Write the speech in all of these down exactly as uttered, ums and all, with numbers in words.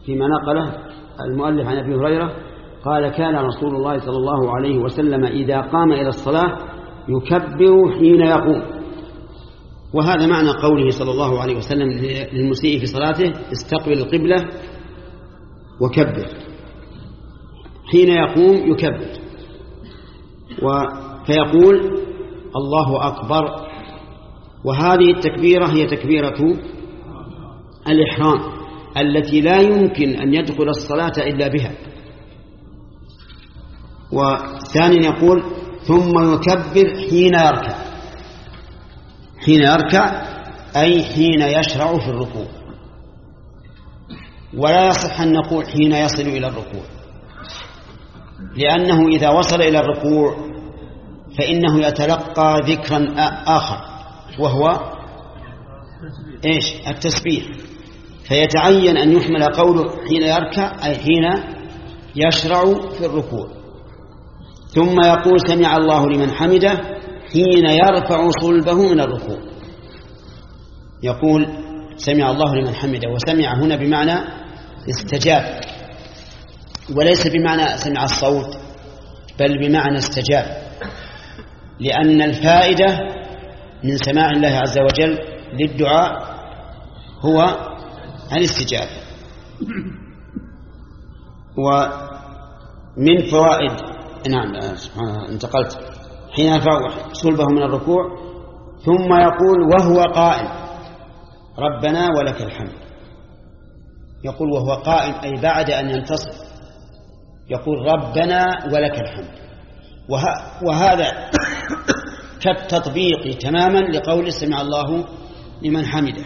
فيما نقله المؤلف عن أبي هريرة قال كان رسول الله صلى الله عليه وسلم إذا قام إلى الصلاة يكبر حين يقوم. وهذا معنى قوله صلى الله عليه وسلم للمسيء في صلاته استقبل القبلة وكبر. حين يقوم يكبر فيقول الله أكبر. وهذه التكبيرة هي تكبيرة الإحرام التي لا يمكن أن يدخل الصلاة إلا بها. وثانيا يقول ثم يكبر حين يركع. حين يركع أي حين يشرع في الركوع، ولا يصح أن نقول حين يصل إلى الركوع، لأنه إذا وصل إلى الركوع فإنه يتلقى ذكرا آخر وهو إيش؟ التسبيح. فيتعين أن يحمل قوله حين يركع أي حين يشرع في الركوع. ثم يقول سمع الله لمن حمده حين يرفع صلبه من الركوع. يقول سمع الله لمن حمده، وسمع هنا بمعنى استجاب، وليس بمعنى سمع الصوت بل بمعنى استجاب، لأن الفائدة من سماع الله عز وجل للدعاء هو الاستجابة. ومن فوائد نعم سبحان الله انتقلت حين يرفع صلبه من الركوع. ثم يقول وهو قائم ربنا ولك الحمد. يقول وهو قائم أي بعد أن ينتصر يقول ربنا ولك الحمد. وه... وهذا كالتطبيق تماما لقول سمع الله لمن حمده.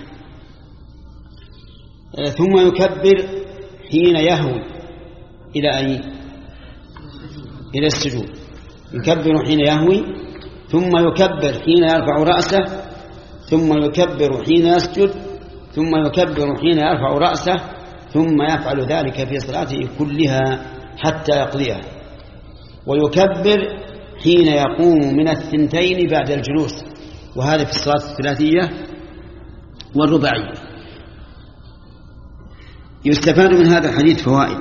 ثم يكبر حين يهوي إلى أي إلى السجود. يكبر حين يهوي، ثم يكبر حين يرفع رأسه، ثم يكبر حين يسجد، ثم يكبر حين يرفع رأسه، ثم يفعل ذلك في صلاته كلها حتى يقضيها. ويكبر حين يقوم من الثنتين بعد الجلوس، وهذا في الصلاة الثلاثية والرباعية. يستفاد من هذا الحديث فوائد،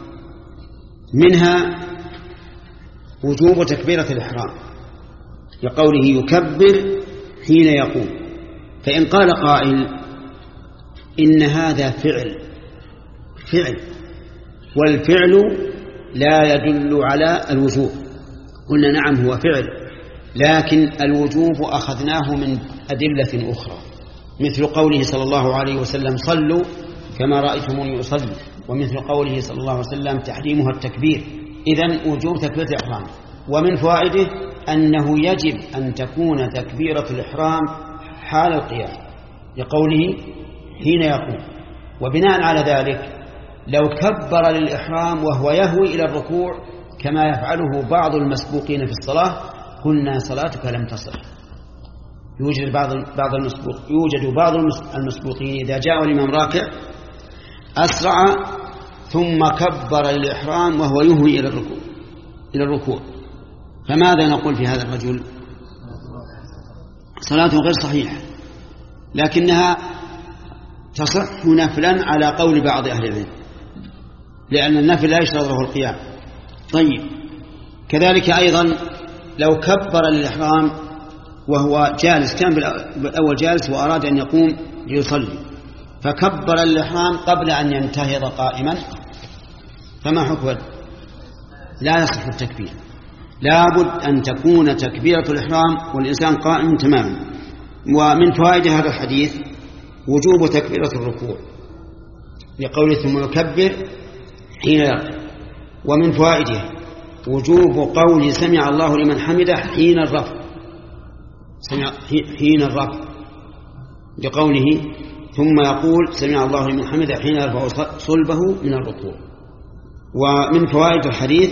منها وجوب تكبيرة الإحرام لقوله يكبر حين يقوم. فإن قال قائل إن هذا فعل فعل والفعل لا يدل على الوجوب، قلنا نعم هو فعل، لكن الوجوب أخذناه من أدلة أخرى، مثل قوله صلى الله عليه وسلم صلوا كما رأيتموني أصلي، ومثل قوله صلى الله عليه وسلم تحريمها التكبير. إذن وجوب تكبيرة الإحرام. ومن فوائده أنه يجب أن تكون تكبيرة الإحرام حال القيام لقوله حين يقوم. وبناء على ذلك لو كبر للإحرام وهو يهوي إلى الركوع كما يفعله بعض المسبوقين في الصلاة قلنا صلاتك لم تصح. يوجد بعض بعض المسبوق يوجد بعض المسبوقين إذا جاء الإمام راكع أسرع ثم كبر للإحرام وهو يهوي إلى الركوع إلى الركوع فماذا نقول في هذا الرجل؟ صلاته غير صحيحة، لكنها تصح نفلا على قول بعض أهل العلم، لأن النفل لا يشترط له القيام. طيب كذلك أيضا لو كبر للإحرام وهو جالس، كان بالأول جالس وأراد أن يقوم ليصلي فكبر الإحرام قبل أن ينتهض قائما، فما حكم؟ لا يصح التكبير، لابد أن تكون تكبيرة الإحرام والإنسان قائم تماما. ومن فوائد هذا الحديث وجوب تكبيرة الركوع لقوله ثم يكبر حين يرفع. ومن فوائده وجوب قول سمع الله لمن حمده حين الرفع، سمع حين الرفع لقوله ثم يقول سمع الله لمن حمده حين يرفع صلبه من الركوع. ومن فوائد الحديث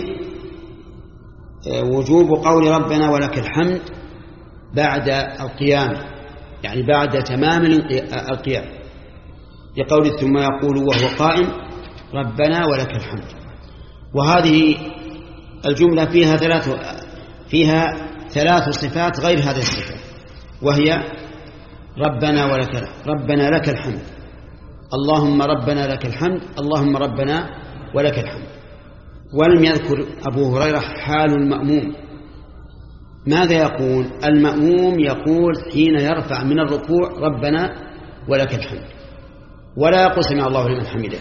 وجوب قول ربنا ولك الحمد بعد القيام، يعني بعد تمام القيام لقوله ثم يقول وهو قائم ربنا ولك الحمد. وهذه الجملة فيها ثلاث فيها ثلاث صفات غير هذه الصفة، وهي ربنا ولك ربنا لك الحمد، اللهم ربنا لك الحمد اللهم ربنا ولك الحمد. ولم يذكر أبو هريرة حال المأموم. ماذا يقول المأموم؟ يقول حين يرفع من الركوع ربنا ولك الحمد، ولا يقول سمع الله لمن حمده.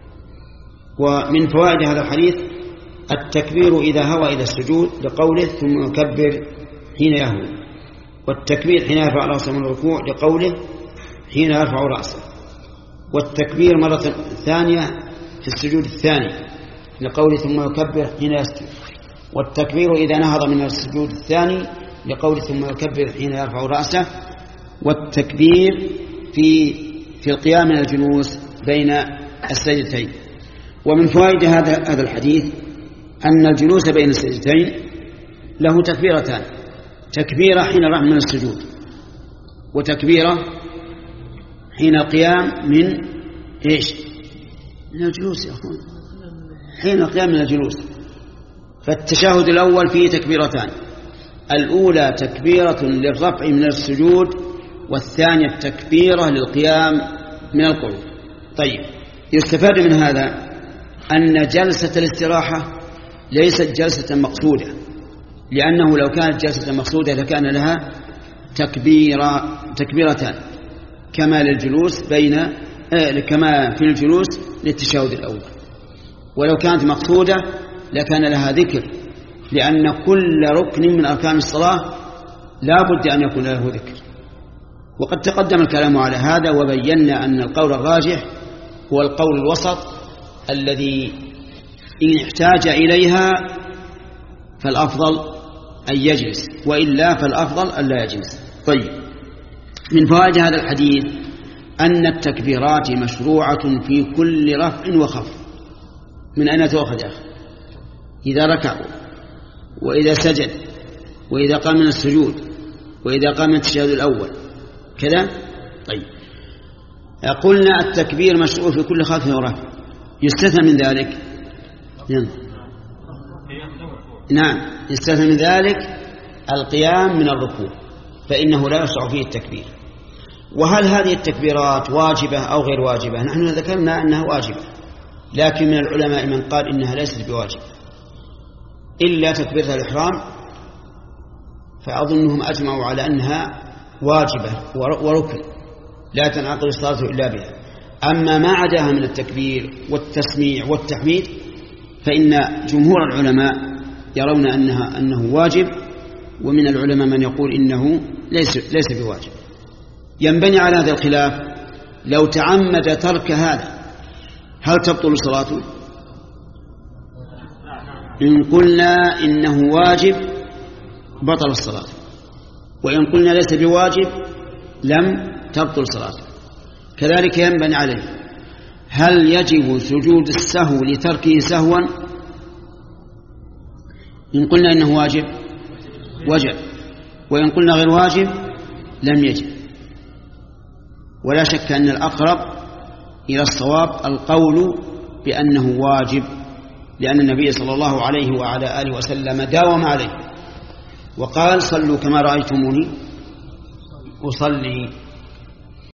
ومن فوائد هذا الحديث التكبير إذا هوى إلى السجود لقوله ثم يكبر حين يهوي، والتكبير حين يرفع رأسه من الركوع لقوله حين يرفع رأسه، والتكبير مرة ثانية في السجود الثاني لقوله ثم يكبر حين يسجد، والتكبير إذا نهض من السجود الثاني لقوله ثم يكبر حين يرفع رأسه، والتكبير في في القيام من الجلوس بين السجدتين. ومن فوائد هذا هذا الحديث أن الجلوس بين السجدتين له تكبيرتان، تكبيرة حين الرفع من السجود، وتكبيرة حين القيام من إيش؟ من الجلوس يا أخوان، حين القيام من الجلوس. فالتشهد الأول فيه تكبيرتان، الأولى تكبيرة للرفع من السجود، والثانية تكبيرة للقيام من القعود. طيب، يستفاد من هذا أن جلسة الاستراحة ليست جلسة مقصودة، لأنه لو كانت جلسة مقصودة لكان لها تكبيرة تكبيرتان كما للجلوس بين آه كما في الجلوس للتشهد الأول. ولو كانت مقصودة لكان لها ذكر، لأن كل ركن من أركان الصلاة لا بد أن يكون له ذكر. وقد تقدم الكلام على هذا، وبينا أن القول الراجح هو القول الوسط الذي إن احتاج إليها فالأفضل أن يجلس، وإلا فالأفضل أن لا يجلس. طيب، من فوائد هذا الحديث أن التكبيرات مشروعة في كل رفع وخفض. من أين تؤخذ يا أخي؟ إذا ركع، وإذا سجد، وإذا قام من السجود، وإذا قام من التشهد الأول كذا. طيب، قلنا التكبير مشروع في كل خفض ورفع، يستثنى من ذلك نعم يستثنى من ذلك القيام من الركوع، فإنه لا يشرع فيه التكبير. وهل هذه التكبيرات واجبة أو غير واجبة؟ نحن ذكرنا أنها واجبة، لكن من العلماء من قال إنها ليست بواجبة إلا تكبيرة الإحرام، فأظنهم أجمعوا على أنها واجبة وركن لا تنعقد الصلاة إلا بها. أما ما عداها من التكبير والتسميع والتحميد فإن جمهور العلماء يرون أنها أنه واجب، ومن العلماء من يقول إنه ليس ليس بواجب. ينبني على هذا الخلاف لو تعمد ترك هذا هل تبطل صلاته؟ إن قلنا إنه واجب بطل الصلاة، وإن قلنا ليس بواجب لم تبطل صلاته. كذلك ينبني عليه هل يجب سجود السهو لتركه سهوا؟ إن قلنا إنه واجب وجب، وإن قلنا غير واجب لم يجب. ولا شك أن الأقرب إلى الصواب القول بأنه واجب، لأن النبي صلى الله عليه وعلى آله وسلم داوم عليه وقال صلوا كما رأيتموني أصلي.